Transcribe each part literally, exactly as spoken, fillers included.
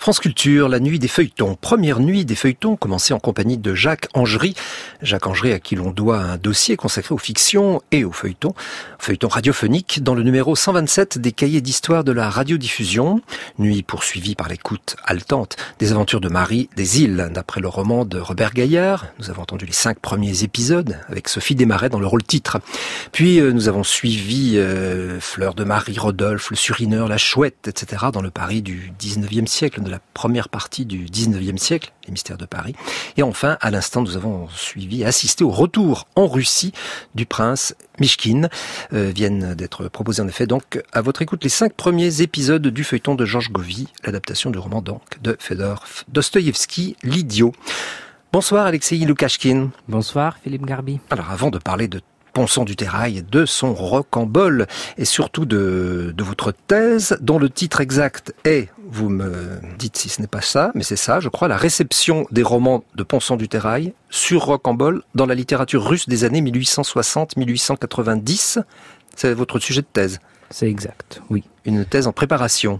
France Culture, la nuit des feuilletons. Première nuit des feuilletons commencée en compagnie de Jacques Angery. Jacques Angery à qui l'on doit un dossier consacré aux fictions et aux feuilletons. Feuilletons radiophoniques dans le numéro cent vingt-sept des cahiers d'histoire de la radiodiffusion. Nuit poursuivie par l'écoute haletante des aventures de Marie des Îles, d'après le roman de Robert Gaillard. Nous avons entendu les cinq premiers épisodes avec Sophie Desmarais dans le rôle titre. Puis euh, nous avons suivi euh, Fleur de Marie, Rodolphe, le Surineur, la Chouette, et cetera dans le Paris du dix-neuvième siècle, de la première partie du dix-neuvième siècle, les mystères de Paris. Et enfin, à l'instant, nous avons suivi, assisté au retour en Russie du prince Mychkine. Euh, viennent d'être proposés en effet donc à votre écoute les cinq premiers épisodes du feuilleton de Georges Govy, l'adaptation du roman donc de Fédor Dostoïevski, L'Idiot. Bonsoir Alexei Lukashkin. Bonsoir Philippe Garbi. Alors avant de parler de Ponson du Terrail, de son rocambole et surtout de, de votre thèse dont le titre exact est, vous me dites si ce n'est pas ça, mais c'est ça, je crois, la réception des romans de Ponson du Terrail sur rocambole dans la littérature russe des années mille huit cent soixante à mille huit cent quatre-vingt-dix. C'est votre sujet de thèse. C'est exact, oui. Une thèse en préparation.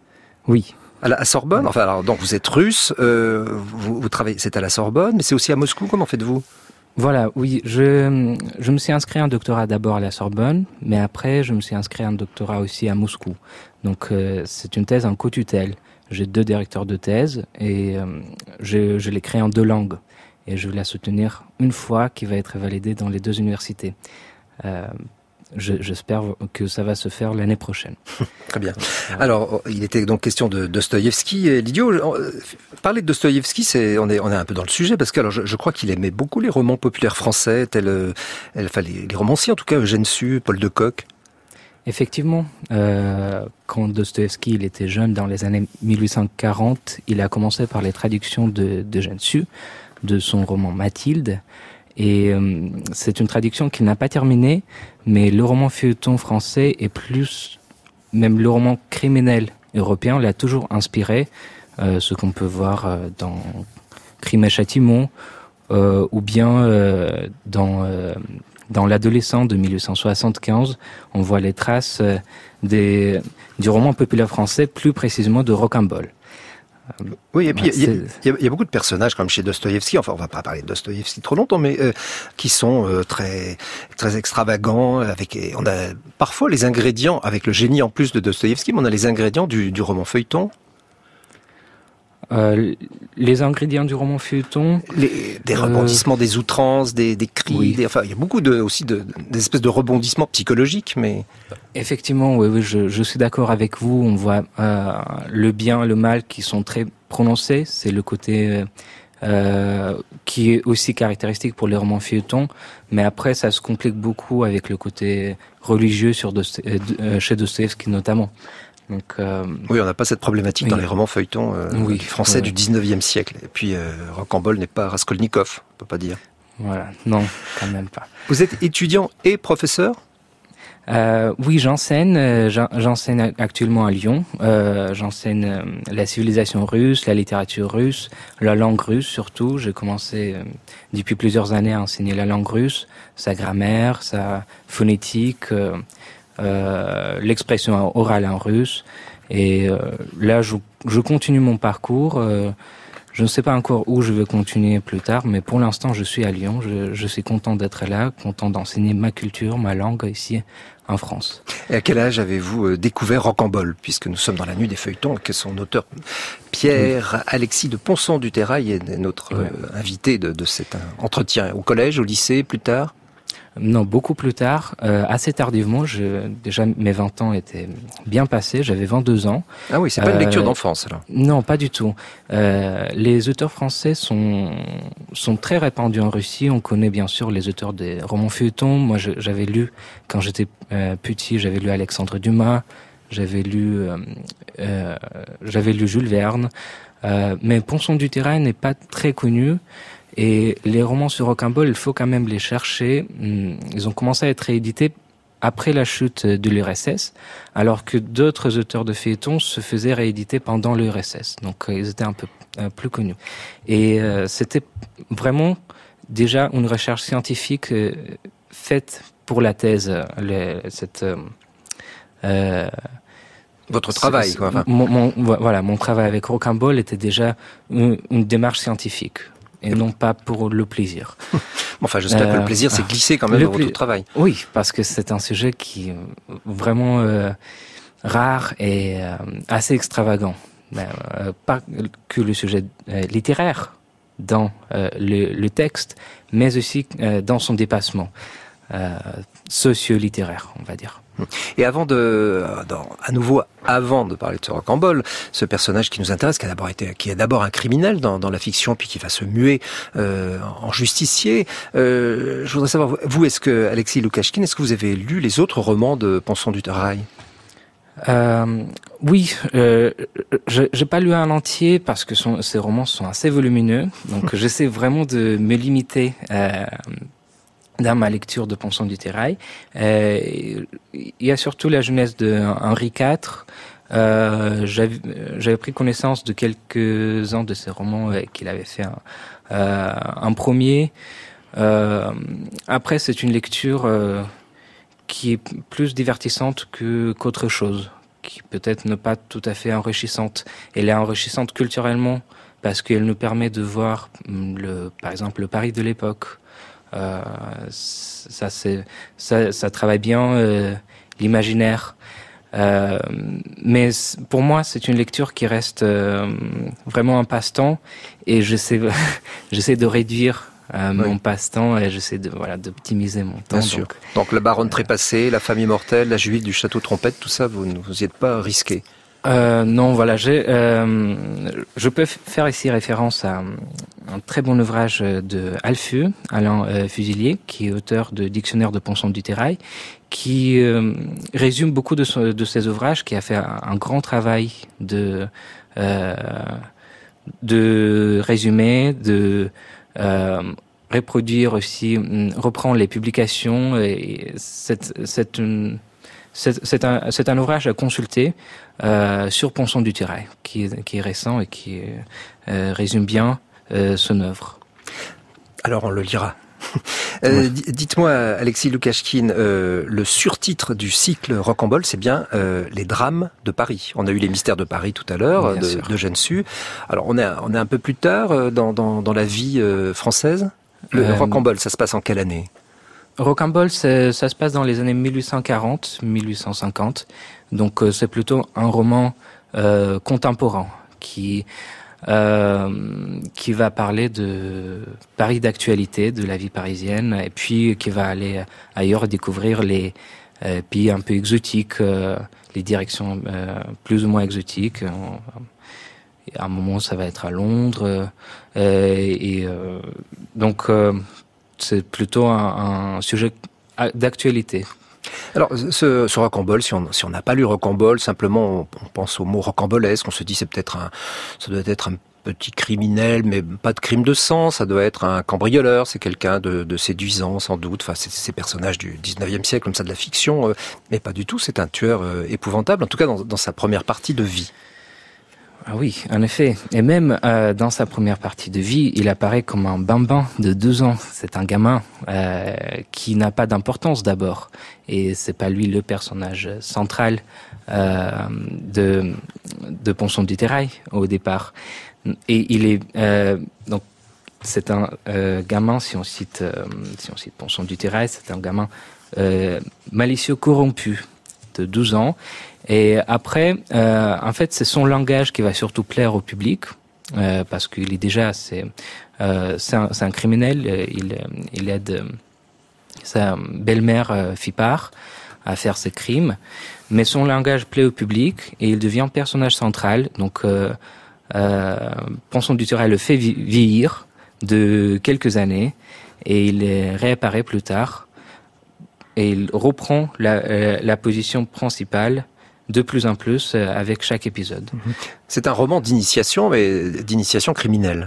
Oui. À la à Sorbonne. Enfin, alors donc vous êtes russe, euh, vous, vous travaillez, c'est à la Sorbonne, mais c'est aussi à Moscou. Comment faites-vous ? Voilà, oui, je, je me suis inscrit à un doctorat d'abord à la Sorbonne, mais après je me suis inscrit à un doctorat aussi à Moscou. Donc euh, c'est une thèse en co-tutelle. J'ai deux directeurs de thèse et euh, je, je l'ai créée en deux langues. Et je vais la soutenir une fois qui va être validée dans les deux universités. Euh, Je, j'espère que ça va se faire l'année prochaine. Très bien. Alors, il était donc question de Dostoïevski. L'idiot, parler de Dostoïevski, c'est, on est, on est un peu dans le sujet, parce que alors, je, je crois qu'il aimait beaucoup les romans populaires français, tels, enfin, les, les romanciers, en tout cas, Eugène Sue, Paul de Kock. Effectivement, euh, quand Dostoïevski il était jeune, dans les années mille huit cent quarante, il a commencé par les traductions de, d'Eugène Sue, de son roman Mathilde. Et euh, c'est une traduction qu'il n'a pas terminée, mais le roman feuilleton français est plus, même le roman criminel européen l'a toujours inspiré, euh, ce qu'on peut voir euh, dans Crime et Châtiment, euh, ou bien euh, dans euh, dans L'Adolescent de mille huit cent soixante-quinze, on voit les traces euh, des du roman populaire français, plus précisément de Rocambole. Oui, et puis il ouais, y, y, y a beaucoup de personnages comme chez Dostoïevski, enfin on va pas parler de Dostoïevski trop longtemps, mais euh, qui sont euh, très très extravagants, avec on a parfois les ingrédients, avec le génie en plus de Dostoïevski, mais on a les ingrédients du, du roman feuilleton. Euh, les ingrédients du roman feuilleton, les, des rebondissements, euh, des outrances, des, des cris, oui. des, enfin il y a beaucoup de aussi de des espèces de rebondissements psychologiques, mais effectivement, oui, oui, je, je suis d'accord avec vous. On voit euh, le bien, le mal qui sont très prononcés. C'est le côté euh, qui est aussi caractéristique pour les romans feuilletons, mais après ça se complique beaucoup avec le côté religieux sur Dosto- euh, chez Dostoïevski notamment. Donc, euh, oui, on n'a pas cette problématique oui. dans les romans feuilletons euh, oui, français oui. du dix-neuvième siècle. Et puis, euh, Rocambole n'est pas Raskolnikov, on peut pas dire. Voilà, non, quand même pas. Vous êtes étudiant et professeur ? Euh, oui, j'enseigne. Euh, j'enseigne actuellement à Lyon. Euh, j'enseigne euh, la civilisation russe, la littérature russe, la langue russe surtout. J'ai commencé euh, depuis plusieurs années à enseigner la langue russe, sa grammaire, sa phonétique. Euh, Euh, l'expression orale en russe et euh, là je, je continue mon parcours euh, je ne sais pas encore où je vais continuer plus tard, mais pour l'instant je suis à Lyon, je, je suis content d'être là, content d'enseigner ma culture, ma langue ici en France. Et à quel âge avez-vous découvert Rocambole, puisque nous sommes dans la nuit des feuilletons et que son auteur Pierre oui. Alexis de Ponson du Terrail est notre ouais. euh, invité de, de cet entretien, au collège, au lycée, plus tard? Non, beaucoup plus tard, euh, assez tardivement. Je, déjà, mes vingt ans étaient bien passés. J'avais vingt-deux ans. Ah oui, c'est pas euh, une lecture d'enfance, alors. Non, pas du tout. Euh, les auteurs français sont sont très répandus en Russie. On connaît bien sûr les auteurs des romans feuilletons. Moi, je, j'avais lu quand j'étais euh, petit, j'avais lu Alexandre Dumas, j'avais lu euh, euh, j'avais lu Jules Verne. Euh, mais Ponson du Terrail n'est pas très connu. Et les romans sur Rocambole, il faut quand même les chercher. Ils ont commencé à être réédités après la chute de l'U R S S, alors que d'autres auteurs de feuilletons se faisaient rééditer pendant l'U R S S. Donc ils étaient un peu euh, plus connus. Et euh, c'était vraiment déjà une recherche scientifique euh, faite pour la thèse. Le, cette, euh, Votre travail, c'est, quoi. Enfin. Mon, mon, voilà, mon travail avec Rocambole était déjà une, une démarche scientifique et non pas pour le plaisir. Enfin, j'espère euh, que le plaisir s'est glissé quand même dans pla- votre travail. Oui, parce que c'est un sujet qui est vraiment euh, rare et euh, assez extravagant. Euh, pas que le sujet euh, littéraire dans euh, le, le texte, mais aussi euh, dans son dépassement euh, socio-littéraire, on va dire. Et avant de, dans, à nouveau, avant de parler de ce Rocambole, ce personnage qui nous intéresse, qui a d'abord été, qui est d'abord un criminel dans, dans la fiction, puis qui va se muer euh, en justicier. Euh, je voudrais savoir, vous, est-ce que Alexis Loukachkine, est-ce que vous avez lu les autres romans de Ponsonby du Terrail ? Euh, oui, euh, je j'ai pas lu un entier parce que son, ces romans sont assez volumineux, donc j'essaie vraiment de me limiter euh, dans ma lecture de Ponsonby du Terrail. Euh, il y a surtout la jeunesse de Henri quatre. Euh, j'avais, j'avais pris connaissance de quelques-uns de ses romans euh, qu'il avait fait un, euh, un premier. Euh, après, c'est une lecture euh, qui est plus divertissante que qu'autre chose, qui peut-être n'est pas tout à fait enrichissante. Elle est enrichissante culturellement parce qu'elle nous permet de voir, le, par exemple, le Paris de l'époque. Euh, ça, c'est, ça, ça travaille bien euh, l'imaginaire. Euh, mais pour moi, c'est une lecture qui reste euh, vraiment un passe-temps, et j'essaie, j'essaie de réduire Euh, oui. mon passe-temps, et j'essaie de voilà d'optimiser mon temps. Bien sûr. Donc, donc la baronne euh, trépassée, la femme immortelle, la juive du château Trompette, tout ça, vous ne vous y êtes pas risqué? Euh, non, voilà, j'ai, euh, je peux faire ici référence à un très bon ouvrage de Alfu, Alain euh, Fusilier, qui est auteur de Dictionnaire de Ponsonby du Terrail, qui euh, résume beaucoup de, ce, de ses ouvrages, qui a fait un, un grand travail de euh, de résumé, de Euh, reproduire aussi, reprendre les publications, et c'est, c'est, une, c'est, c'est, un, c'est un ouvrage à consulter euh, sur Ponsonby du Terrail, qui est, qui est récent et qui euh, résume bien euh, son œuvre. Alors on le lira. Euh, d- dites-moi, Alexis Loukachkine, euh, le surtitre du cycle Rocambole, c'est bien euh, les drames de Paris. On a eu les mystères de Paris tout à l'heure, de, de Jeanne Sue. Alors on est, on est un peu plus tard dans, dans, dans la vie euh, française. Le euh, Rocambole, ça se passe en quelle année? Rocambole, ça se passe dans les années mille huit cent quarante, mille huit cent cinquante. Donc euh, c'est plutôt un roman euh, contemporain qui... Euh, qui va parler de Paris d'actualité, de la vie parisienne, et puis qui va aller ailleurs découvrir les euh, pays un peu exotiques, euh, les directions euh, plus ou moins exotiques. À un moment, ça va être à Londres, euh, et euh, donc euh, c'est plutôt un, un sujet d'actualité. Alors, ce, ce Rocambole, si on si on n'a pas lu Rocambole, simplement on, on pense au mot rocambolesque, on se dit c'est peut-être un, ça doit être un petit criminel, mais pas de crime de sang, ça doit être un cambrioleur, c'est quelqu'un de, de séduisant sans doute, enfin c'est ces personnages du dix-neuvième siècle, comme ça, de la fiction, euh, mais pas du tout, c'est un tueur euh, épouvantable, en tout cas dans, dans sa première partie de vie. Ah oui, en effet. Et même euh, dans sa première partie de vie, il apparaît comme un bambin de deux ans. C'est un gamin euh, qui n'a pas d'importance d'abord. Et c'est pas lui le personnage central euh, de, de Ponsonby du Terrail au départ. Et il est euh, donc c'est un euh, gamin, si on cite euh, si on cite Ponsonby du Terrail, c'est un gamin euh, malicieux corrompu de douze ans. Et après, euh, en fait, c'est son langage qui va surtout plaire au public, euh, parce qu'il est déjà, c'est, euh, c'est, un, c'est un criminel. Il, il aide euh, sa belle-mère euh, Fipard à faire ses crimes, mais son langage plaît au public et il devient personnage central. Donc, euh, euh, Ponsonby du Terrail le fait vieillir de quelques années et il réapparaît plus tard et il reprend la, euh, la position principale de plus en plus avec chaque épisode. C'est un roman d'initiation, mais d'initiation criminelle.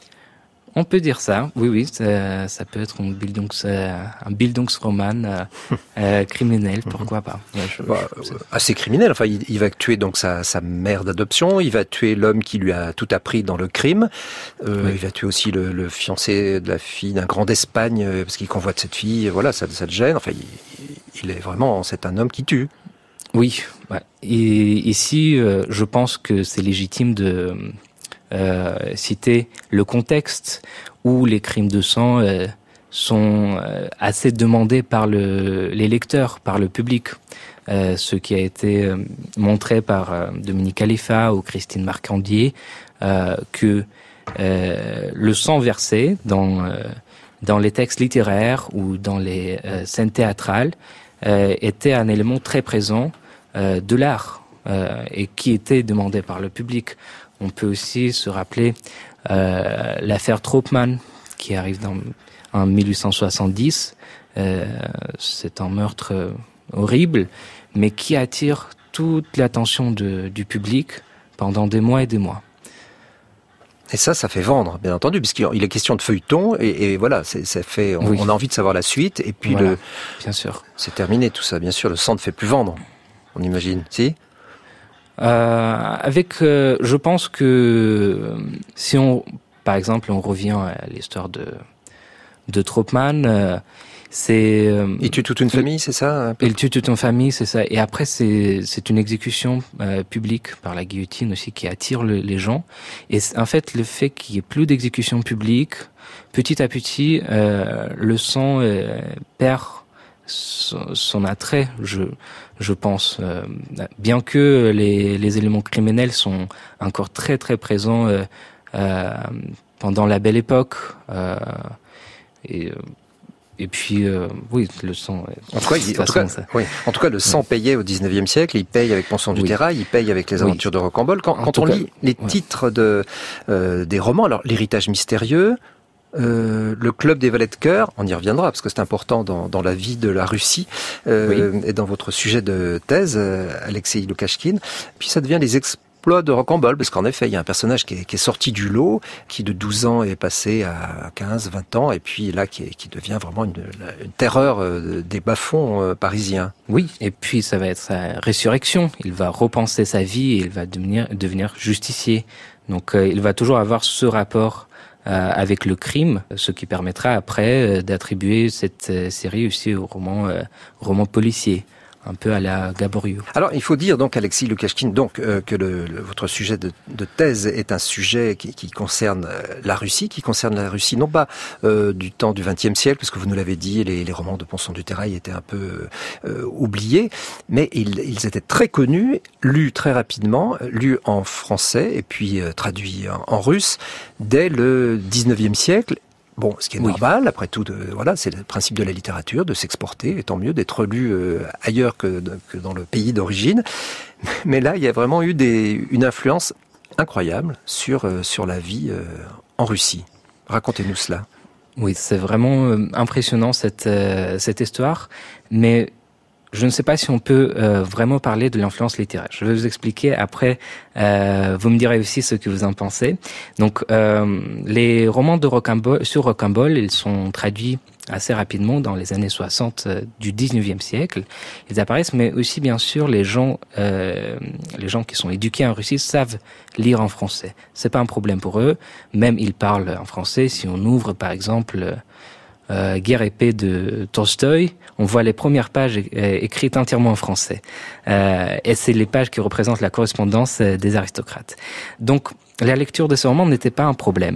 On peut dire ça, oui, oui, ça, ça peut être un, Bildungs, un Bildungsroman euh, euh, criminel, pourquoi pas. Ouais, je, bah, je, assez criminel, enfin, il, il va tuer donc sa, sa mère d'adoption, il va tuer l'homme qui lui a tout appris dans le crime, euh, oui. Il va tuer aussi le, le fiancé de la fille d'un grand d'Espagne, parce qu'il convoite cette fille, voilà, ça, ça le gêne, enfin, il, il est vraiment, c'est un homme qui tue. Oui. Ouais. Et ici, euh, je pense que c'est légitime de euh, citer le contexte où les crimes de sang euh, sont euh, assez demandés par le, les lecteurs, par le public. Euh, ce qui a été euh, montré par euh, Dominique Khalifa ou Christine Marcandier, euh, que euh, le sang versé dans euh, dans les textes littéraires ou dans les euh, scènes théâtrales euh, était un élément très présent euh, de l'art euh, et qui était demandé par le public. On peut aussi se rappeler euh, l'affaire Troppmann qui arrive dans, en mille huit cent soixante-dix. Euh, c'est un meurtre euh, horrible, mais qui attire toute l'attention de, du public pendant des mois et des mois. Et ça, ça fait vendre, bien entendu, puisqu'il est question de feuilleton, et, et voilà, c'est, ça fait, on, oui. on a envie de savoir la suite, et puis voilà, le, bien sûr, c'est terminé tout ça. Bien sûr, le sang ne fait plus vendre, on imagine, si. Euh, avec, euh, je pense que si on, par exemple, on revient à l'histoire de de Troppmann. Euh, C'est, euh, il tue toute une famille, c'est ça? Il tue toute une famille, c'est ça. Et après, c'est, c'est une exécution euh, publique par la guillotine aussi qui attire le, les gens. Et en fait, le fait qu'il y ait plus d'exécution publique, petit à petit, euh, le sang euh, perd son, son attrait, je, je pense. Euh, bien que les, les éléments criminels sont encore très très présents euh, euh, pendant la Belle Époque. Euh, et Et puis, euh, oui, le sang... En tout cas, il, en tout cas, oui. En tout cas le sang oui. payait au dix-neuvième siècle, il paye avec Ponson du oui. Terrail, il paye avec les aventures oui. de Rocambole. Quand, quand on cas, lit les ouais. titres de, euh, des romans, alors l'héritage mystérieux, euh, le club des valets de cœur, on y reviendra parce que c'est important dans, dans la vie de la Russie euh, oui. et dans votre sujet de thèse, euh, Alexei Loukachkine. Puis ça devient les exploits de Rocambole, parce qu'en effet, il y a un personnage qui est, qui est sorti du lot, qui de douze ans est passé à quinze, vingt ans, et puis là, qui, est, qui devient vraiment une, une terreur des bas-fonds parisiens. Oui, et puis ça va être sa résurrection. Il va repenser sa vie et il va devenir, devenir justicier. Donc euh, il va toujours avoir ce rapport euh, avec le crime, ce qui permettra après euh, d'attribuer cette euh, série aussi au roman, euh, roman policier. Un peu à la Gaboriau. Alors, il faut dire donc, Alexis Loukachkine, donc euh, que le, le, votre sujet de, de thèse est un sujet qui, qui concerne euh, la Russie, qui concerne la Russie non pas euh, du temps du vingtième siècle, parce que vous nous l'avez dit, les, les romans de Ponson du Terrail étaient un peu euh, oubliés, mais ils, ils étaient très connus, lus très rapidement, lus en français et puis euh, traduits en, en russe dès le dix-neuvième siècle. Bon, ce qui est oui. normal, après tout, de, voilà, c'est le principe de la littérature, de s'exporter, et tant mieux d'être lu euh, ailleurs que, de, que dans le pays d'origine. Mais là, il y a vraiment eu des, une influence incroyable sur, euh, sur la vie euh, en Russie. Racontez-nous cela. Oui, c'est vraiment euh, impressionnant cette, euh, cette histoire, mais je ne sais pas si on peut euh, vraiment parler de l'influence littéraire. Je vais vous expliquer après. Euh, vous me direz aussi ce que vous en pensez. Donc, euh, les romans de Rocambole, sur Rocambole, ils sont traduits assez rapidement dans les années soixante euh, du dix-neuvième siècle. Ils apparaissent, mais aussi bien sûr les gens, euh, les gens qui sont éduqués en Russie savent lire en français. C'est pas un problème pour eux. Même ils parlent en français. Si on ouvre, par exemple, Euh, Guerre et paix de Tolstoï, on voit les premières pages é- écrites entièrement en français. Euh, et c'est les pages qui représentent la correspondance des aristocrates. Donc, la lecture de ce roman n'était pas un problème.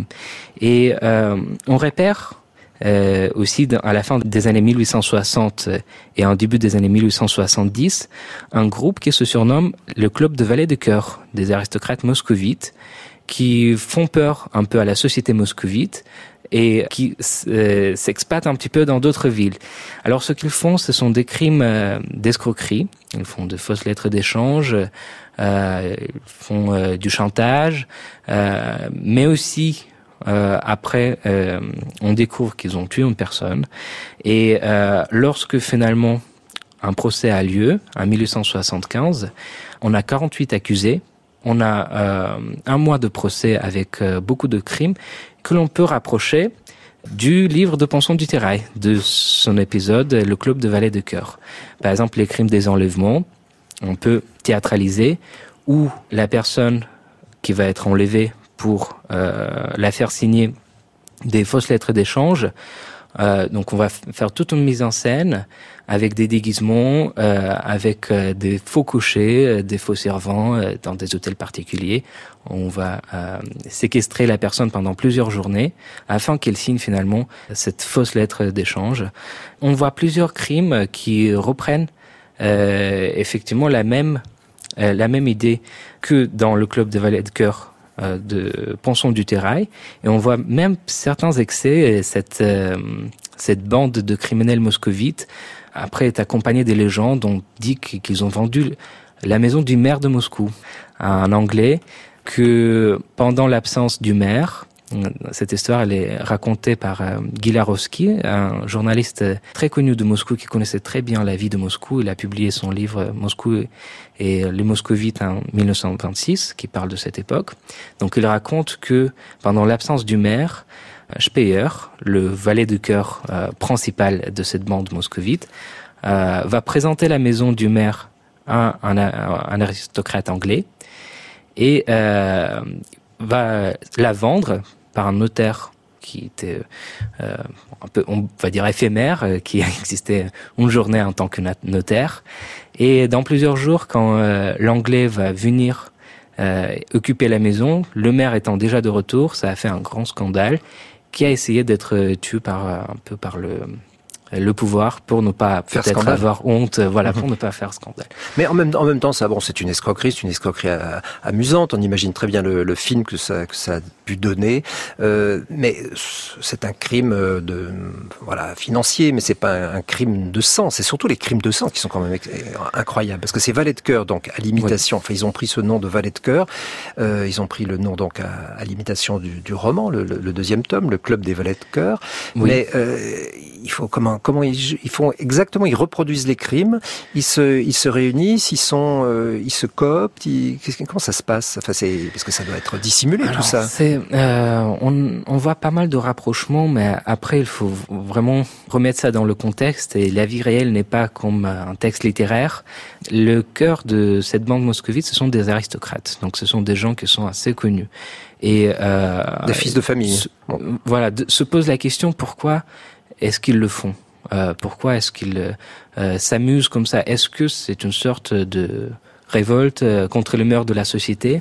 Et euh, on repère euh, aussi, à la fin des années mille huit cent soixante et en début des années mille huit cent soixante-dix, un groupe qui se surnomme le Club de valets de cœur des aristocrates moscovites, qui font peur un peu à la société moscovite, et qui euh, s'expatent un petit peu dans d'autres villes. Alors ce qu'ils font, ce sont des crimes euh, d'escroquerie. Ils font de fausses lettres d'échange, euh, ils font euh, du chantage, euh, mais aussi euh, après, euh, on découvre qu'ils ont tué une personne. Et euh, lorsque finalement un procès a lieu, en mille huit cent soixante-quinze, on a quarante-huit accusés. On a euh, un mois de procès avec euh, beaucoup de crimes que l'on peut rapprocher du livre de Ponson du Terrail, de son épisode « Le club de valets de cœur ». Par exemple, les crimes des enlèvements, on peut théâtraliser, où la personne qui va être enlevée pour euh, la faire signer des fausses lettres d'échange Euh, donc on va f- faire toute une mise en scène avec des déguisements, euh, avec euh, des faux cochers, euh, des faux servants euh, dans des hôtels particuliers. On va euh, séquestrer la personne pendant plusieurs journées afin qu'elle signe finalement cette fausse lettre d'échange. On voit plusieurs crimes qui reprennent euh, effectivement la même euh, la même idée que dans le club des valets de cœur euh, de Ponson du Terrail, et on voit même certains excès. Cette euh, cette bande de criminels moscovites après est accompagnée des légendes. On dit qu'ils ont vendu la maison du maire de Moscou à un Anglais, que pendant l'absence du maire, cette histoire elle est racontée par euh, Guy Larowski, un journaliste très connu de Moscou qui connaissait très bien la vie de Moscou. Il a publié son livre Moscou et les Moscovites en dix-neuf cent vingt-six, qui parle de cette époque. Donc il raconte que pendant l'absence du maire, Speyer, le valet de cœur euh, principal de cette bande moscovite, euh, va présenter la maison du maire à un, un aristocrate anglais et euh, va la vendre par un notaire qui était euh, un peu, on va dire, éphémère, euh, qui existait une journée en tant que notaire. Et dans plusieurs jours, quand euh, l'anglais va venir euh, occuper la maison, le maire étant déjà de retour, ça a fait un grand scandale, qui a essayé d'être tué par un peu par le le pouvoir pour ne pas faire peut-être scandale. avoir honte, voilà, pour ne pas faire scandale. Mais en même, en même temps, ça, bon, c'est une escroquerie, c'est une escroquerie euh, amusante. On imagine très bien le, le film que ça, que ça a pu donner. Euh, mais c'est un crime de, voilà, financier, mais c'est pas un, un crime de sang. C'est surtout les crimes de sang qui sont quand même incroyables. Parce que c'est valet de cœur, donc à l'imitation. Oui. Enfin, ils ont pris ce nom de valet de cœur. Euh, ils ont pris le nom donc à, à l'imitation du, du roman, le, le, le deuxième tome, le club des valets de cœur. Oui. Mais euh, il faut comment, comment ils, ils font exactement, ils reproduisent les crimes, ils se, ils se réunissent, ils sont, euh, ils se cooptent, ils, comment ça se passe? Enfin, c'est parce que ça doit être dissimulé. Alors, tout ça. C'est, euh, on, on voit pas mal de rapprochements, mais après il faut vraiment remettre ça dans le contexte. Et la vie réelle n'est pas comme un texte littéraire. Le cœur de cette bande moscovite, ce sont des aristocrates. Donc, ce sont des gens qui sont assez connus. Et euh, des fils de famille. Se, bon. Voilà, de, se pose la question pourquoi est-ce qu'ils le font? Euh, pourquoi est-ce qu'ils euh, s'amusent comme ça? Est-ce que c'est une sorte de révolte euh, contre le mœurs de la société?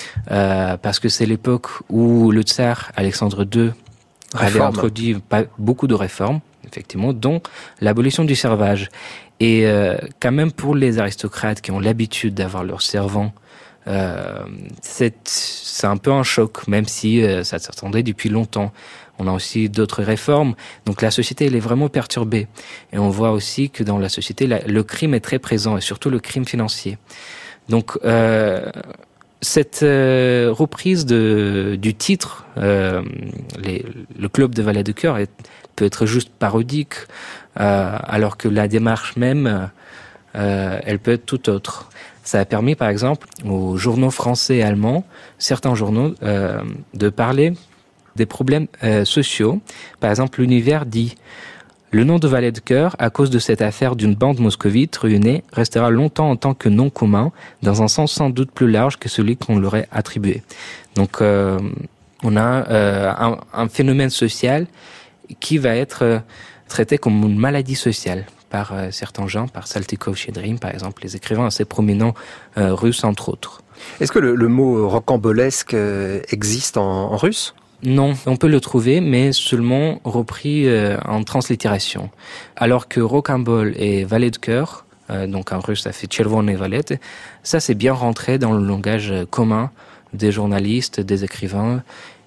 euh, Parce que c'est l'époque où le tsar Alexandre deux avait introduit pas, beaucoup de réformes, effectivement, dont l'abolition du servage. Et euh, quand même pour les aristocrates qui ont l'habitude d'avoir leurs servants, euh, c'est, c'est un peu un choc, même si euh, ça s'attendait depuis longtemps. On a aussi d'autres réformes. Donc la société, elle est vraiment perturbée. Et on voit aussi que dans la société, la, le crime est très présent, et surtout le crime financier. Donc euh, cette euh, reprise de, du titre, euh, les, le club de valets de cœur, est, peut être juste parodique, euh, alors que la démarche même, euh, elle peut être tout autre. Ça a permis, par exemple, aux journaux français et allemands, certains journaux, euh, de parler des problèmes euh, sociaux. Par exemple, l'Univers dit « Le nom de valet de cœur, à cause de cette affaire d'une bande moscovite ruinée, restera longtemps en tant que nom commun, dans un sens sans doute plus large que celui qu'on leur aurait attribué. » Donc, euh, on a euh, un, un phénomène social qui va être euh, traité comme une maladie sociale par euh, certains gens, par Saltykov-Shchedrin, par exemple, les écrivains assez prominents euh, russes, entre autres. Est-ce que le, le mot rocambolesque euh, existe en, en russe ? Non, on peut le trouver, mais seulement repris euh, en translittération. Alors que rocambole et valet de cœur, euh, donc en russe ça fait tchervone valet, ça c'est bien rentré dans le langage commun des journalistes, des écrivains.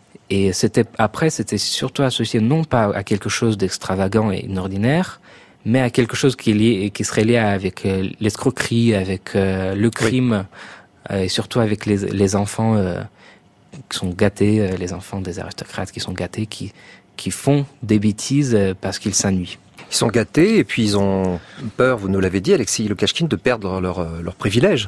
Et c'était après, c'était surtout associé non pas à quelque chose d'extravagant et inordinaire, mais à quelque chose qui, est lié, qui serait lié avec euh, l'escroquerie, avec euh, le crime, oui. euh, et surtout avec les, les enfants euh, qui sont gâtés, les enfants des aristocrates qui sont gâtés, qui, qui font des bêtises parce qu'ils s'ennuient. Ils sont gâtés et puis ils ont peur, vous nous l'avez dit, Alexis Lukashkin, de perdre leurs leur privilèges.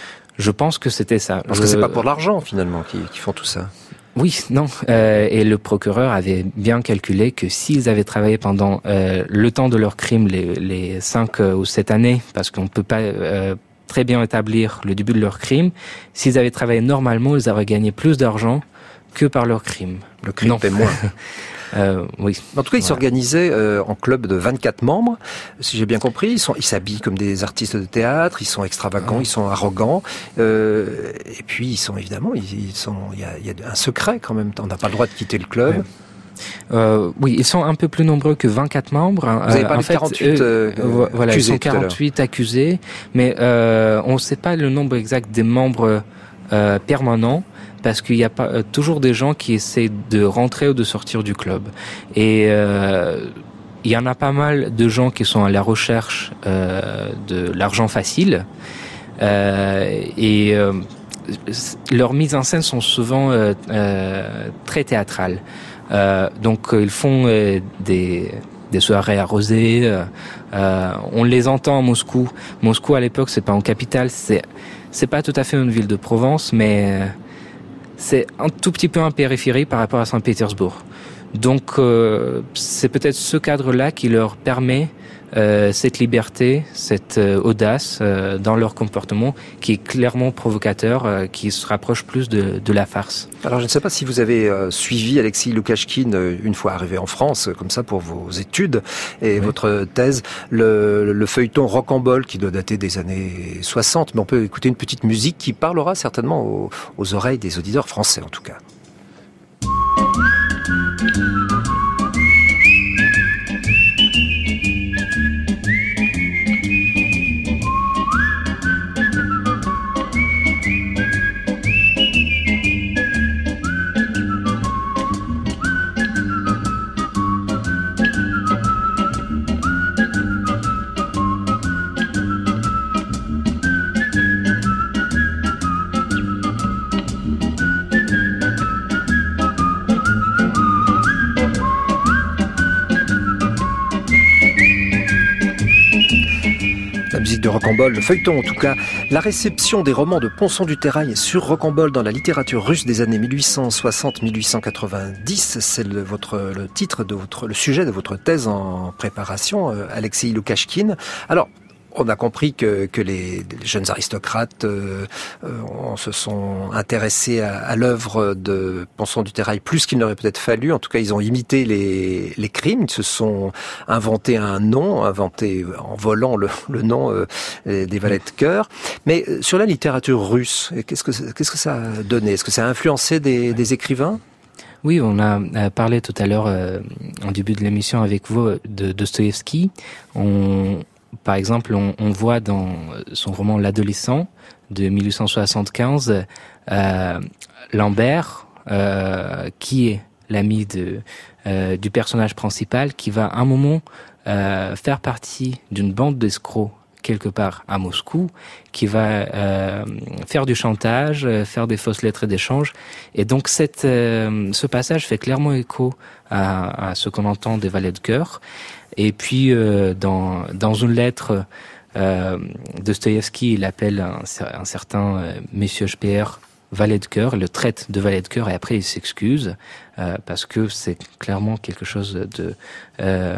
Je pense que c'était ça. Parce Je... que c'est pas pour l'argent, finalement, qu'ils qui font tout ça. Oui, non. Euh, et le procureur avait bien calculé que s'ils avaient travaillé pendant euh, le temps de leur crime, les, les cinq ou sept années, parce qu'on peut pas... Euh, très bien établir le début de leur crime, s'ils avaient travaillé normalement, ils auraient gagné plus d'argent que par leur crime. Le crime paie moins. Euh, oui. En tout cas, ils voilà. s'organisaient euh, en club de vingt-quatre membres, si j'ai bien compris. Ils sont, ils s'habillent comme des artistes de théâtre, ils sont extravagants, ah. ils sont arrogants. Euh, et puis, ils sont évidemment, ils, ils sont, il y a, il y a un secret quand même. On n'a pas le droit de quitter le club. Ouais. Euh, oui, ils sont un peu plus nombreux que vingt-quatre membres. Vous avez parlé en de fait, quarante-huit euh, euh, voilà, accusés. Ils sont quarante-huit accusés, mais euh, on ne sait pas le nombre exact des membres euh, permanents, parce qu'il y a pas, euh, toujours des gens qui essaient de rentrer ou de sortir du club. Et euh, il y en a pas mal de gens qui sont à la recherche euh, de l'argent facile. Euh, et euh, leurs mises en scène sont souvent euh, euh, très théâtrales. Euh, donc euh, ils font euh, des, des soirées arrosées. Euh, euh, on les entend à Moscou. Moscou à l'époque, c'est pas en capitale, c'est c'est pas tout à fait une ville de Provence, mais euh, c'est un tout petit peu en périphérie par rapport à Saint-Pétersbourg. Donc euh, c'est peut-être ce cadre-là qui leur permet euh, cette liberté, cette euh, audace euh, dans leur comportement, qui est clairement provocateur, euh, qui se rapproche plus de, de la farce. Alors je ne sais pas si vous avez euh, suivi Alexis Loukachkine euh, une fois arrivé en France, euh, comme ça pour vos études et oui. votre thèse, le, le feuilleton Rocambole qui doit dater des années soixante, mais on peut écouter une petite musique qui parlera certainement aux, aux oreilles des auditeurs français en tout cas. De Rocambole, le feuilleton en tout cas, la réception des romans de Ponsondu-Terrail sur Rocambole dans la littérature russe des années mille huit cent soixante à mille huit cent quatre-vingt-dix, c'est le, votre, le titre de votre, le sujet de votre thèse en préparation, euh, Alexis Loukachkine. Alors, on a compris que, que les, les jeunes aristocrates euh, euh, se sont intéressés à, à l'œuvre de Ponsondu-Terrail plus qu'il n'aurait peut-être fallu. En tout cas, ils ont imité les, les crimes. Ils se sont inventé un nom, inventé en volant le, le nom euh, des valets de cœur. Mais sur la littérature russe, qu'est-ce que, qu'est-ce que ça a donné ? Est-ce que ça a influencé des, des écrivains ? Oui, on a parlé tout à l'heure, euh, en début de l'émission avec vous, de Dostoïevski. On... Par exemple, on, on voit dans son roman L'Adolescent de mille huit cent soixante-quinze, euh, Lambert, euh, qui est l'ami de, euh, du personnage principal, qui va à un moment euh, faire partie d'une bande d'escrocs quelque part à Moscou, qui va euh, faire du chantage, faire des fausses lettres d'échange. Et donc cette, euh, ce passage fait clairement écho à, à ce qu'on entend des valets de cœur. Et puis, euh, dans, dans une lettre, euh, Dostoïevski, il appelle un, un certain euh, Monsieur Speer valet de cœur, le traite de valet de cœur, et après il s'excuse, euh, parce que c'est clairement quelque chose de... Euh,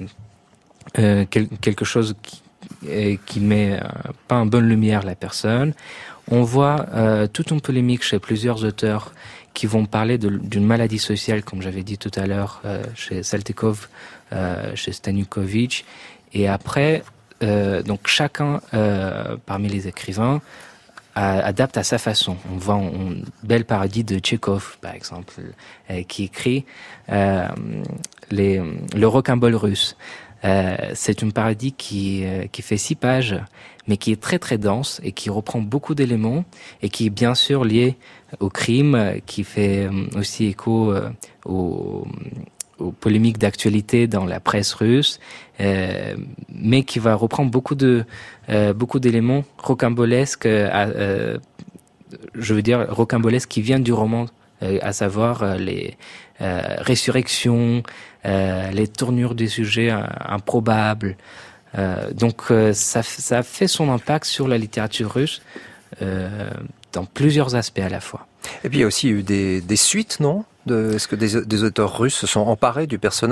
euh, quel, quelque chose qui, euh, qui met euh, pas en bonne lumière la personne. On voit euh, toute une polémique chez plusieurs auteurs qui vont parler de, d'une maladie sociale, comme j'avais dit tout à l'heure, euh, chez Saltykov, euh, chez Stanukovitch. Et après, euh, donc chacun euh, parmi les écrivains a, adapte à sa façon. On voit une belle parodie de Tchekhov, par exemple, euh, qui écrit euh, les, le rocambole russe. Euh, c'est une parodie qui, euh, qui fait six pages, mais qui est très très dense et qui reprend beaucoup d'éléments et qui est bien sûr lié au crime, qui fait aussi écho euh, aux, aux polémiques d'actualité dans la presse russe, euh, mais qui va reprendre beaucoup de euh, beaucoup d'éléments rocambolesques, euh, euh, je veux dire rocambolesques qui viennent du roman, euh, à savoir euh, les euh, résurrections, euh, les tournures des sujets euh, improbables. Euh, donc euh, ça, ça fait son impact sur la littérature russe euh, dans plusieurs aspects à la fois. Et puis il y a aussi eu des, des suites, non ? De, est-ce que des, des auteurs russes se sont emparés du personnage ?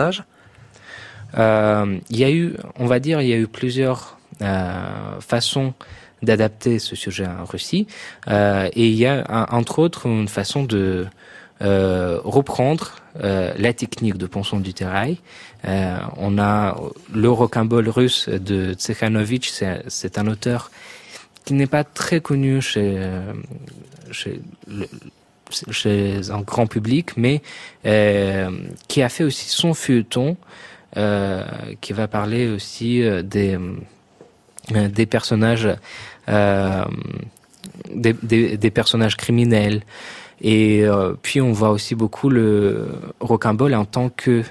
euh, Il y a eu, on va dire, il y a eu plusieurs euh, façons d'adapter ce sujet en Russie, euh, et il y a un, entre autres une façon de euh, reprendre euh, la technique de Ponson du Terrail. Euh, on a le rocambole russe de Tsekhanovitch, c'est, c'est un auteur qui n'est pas très connu chez, chez, le, chez un grand public, mais euh, qui a fait aussi son feuilleton, euh, qui va parler aussi des, des personnages, euh, des, des, des personnages criminels. Et euh, puis on voit aussi beaucoup le rocambole en tant que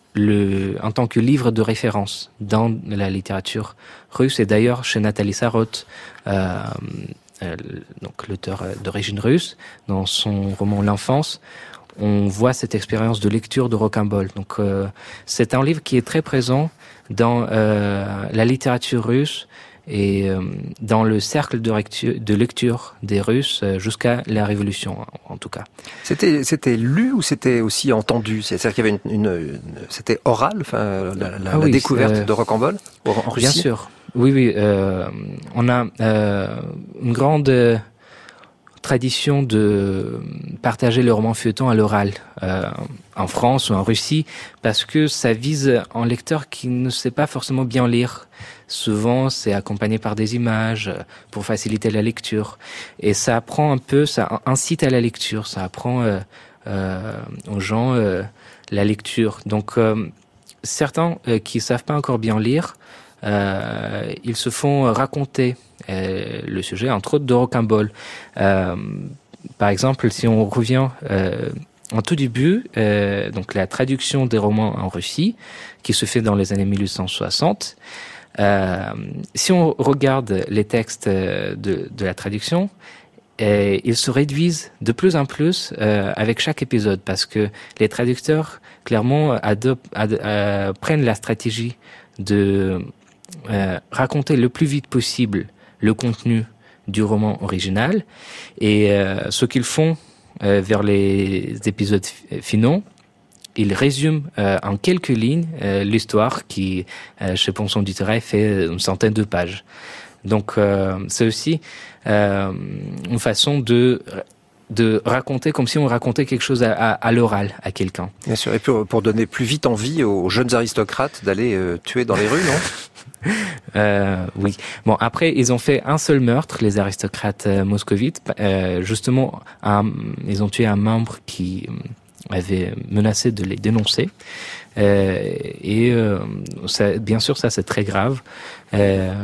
le, en tant que livre de référence dans la littérature russe. Et d'ailleurs, chez Nathalie Sarraute, euh, euh, donc l'auteur d'origine russe, dans son roman L'Enfance, on voit cette expérience de lecture de rocambole. Donc, euh, c'est un livre qui est très présent dans euh, la littérature russe et euh, dans le cercle de lecture, de lecture des Russes jusqu'à la Révolution, en, en tout cas. C'était, c'était lu ou c'était aussi entendu? C'est-à-dire qu'il y avait une, une, une c'était oral, enfin, la, la, ah oui, la découverte euh, de rocambole en Russie? Bien sûr. Oui, oui. Euh, on a euh, une grande euh, tradition de partager le roman feuilleton à l'oral euh, en France ou en Russie, parce que ça vise un lecteur qui ne sait pas forcément bien lire. Souvent, c'est accompagné par des images pour faciliter la lecture. Et ça apprend un peu, ça incite à la lecture, ça apprend euh, euh, aux gens euh, la lecture. Donc, euh, certains euh, qui savent pas encore bien lire, euh, ils se font raconter euh, le sujet, entre autres de rocambole. Euh, par exemple, si on revient euh, en tout début, euh, donc la traduction des romans en Russie, qui se fait dans les années mille huit cent soixante, Euh, si on regarde les textes de, de la traduction, euh, ils se réduisent de plus en plus euh, avec chaque épisode, parce que les traducteurs clairement adoptent, ad, euh, prennent la stratégie de euh, raconter le plus vite possible le contenu du roman original, et euh, ce qu'ils font euh, vers les épisodes finaux, il résume euh, en quelques lignes euh, l'histoire qui, euh, chez Ponson du Terrail, fait une centaine de pages. Donc, euh, c'est aussi euh, une façon de de raconter comme si on racontait quelque chose à, à, à l'oral à quelqu'un. Bien sûr, et pour, pour donner plus vite envie aux jeunes aristocrates d'aller euh, tuer dans les rues, non? euh, Oui. Bon, après, ils ont fait un seul meurtre, les aristocrates euh, moscovites. Euh, justement, un, ils ont tué un membre qui avait menacé de les dénoncer. Euh, et euh, ça, bien sûr, ça c'est très grave. Euh,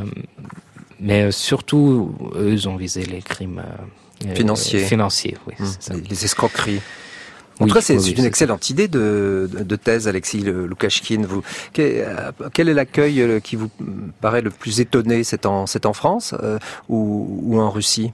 mais surtout, eux, ils ont visé les crimes euh, financiers. Financiers, oui. Mmh, c'est ça. Les, les escroqueries. En oui, tout cas, c'est, oui, c'est une c'est excellente ça. idée de, de, de thèse, Alexis Loukachkine. Vous, quel, quel est l'accueil qui vous paraît le plus étonné? C'est en, c'est en France euh, ou, ou en Russie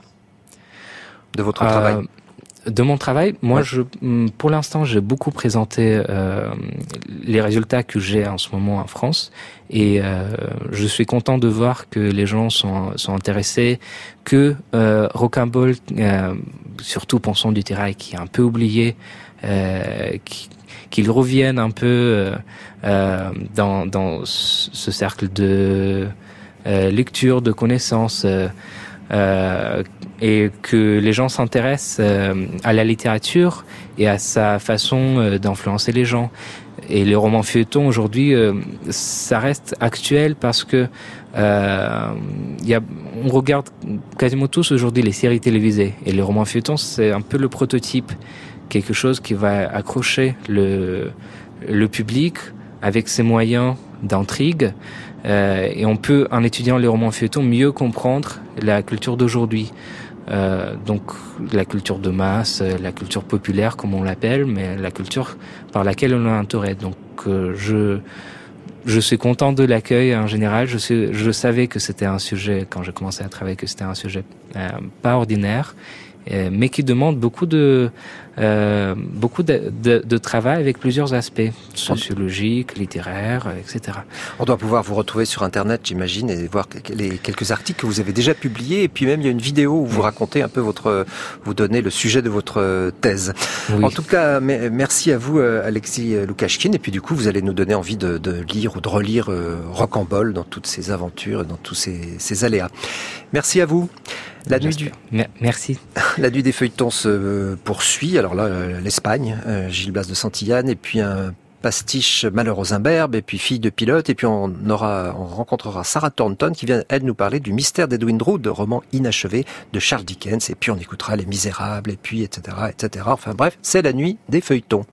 de votre euh, travail? De mon travail, moi, ouais. je, pour l'instant, j'ai beaucoup présenté euh, les résultats que j'ai en ce moment en France, et euh, je suis content de voir que les gens sont, sont intéressés, que euh, rocambole, euh, surtout Ponson du Terrail, qui est un peu oublié, euh, qui, qu'il revienne un peu euh, dans, dans ce cercle de euh, lecture, de connaissances. Euh, Euh, et que les gens s'intéressent euh, à la littérature et à sa façon euh, d'influencer les gens. Et les romans feuilletons aujourd'hui, euh, ça reste actuel parce que euh, y a, on regarde quasiment tous aujourd'hui les séries télévisées, et les romans feuilletons, c'est un peu le prototype, quelque chose qui va accrocher le, le public avec ses moyens d'intrigue. Euh, et on peut, en étudiant les romans feuilletons, mieux comprendre la culture d'aujourd'hui. Euh, donc la culture de masse, la culture populaire comme on l'appelle, mais la culture par laquelle on est entouré. Donc euh, je je suis content de l'accueil en général. Je suis, je savais que c'était un sujet, quand j'ai commencé à travailler, que c'était un sujet euh, pas ordinaire, euh, mais qui demande beaucoup de euh, beaucoup de, de, de travail avec plusieurs aspects sociologiques, littéraires, et cetera. On doit pouvoir vous retrouver sur Internet, j'imagine, et voir les quelques articles que vous avez déjà publiés. Et puis même, il y a une vidéo où vous racontez un peu votre, vous donnez le sujet de votre thèse. Oui. En tout cas, merci à vous, Alexis Loukachkine. Et puis du coup, vous allez nous donner envie de, de lire ou de relire euh, Rocambole dans toutes ses aventures et dans tous ses, ses aléas. Merci à vous. La nuit du... Merci. La nuit des feuilletons se poursuit. Alors, alors là, l'Espagne, euh, Gil Blas de Santillane, et puis un pastiche Malheur aux imberbes, et puis Fille de pilote, et puis on aura, on rencontrera Sarah Thornton qui vient, elle, nous parler du mystère d'Edwin Drood, roman inachevé de Charles Dickens, et puis on écoutera Les Misérables, et puis et cetera, et cetera. Enfin bref, c'est la nuit des feuilletons.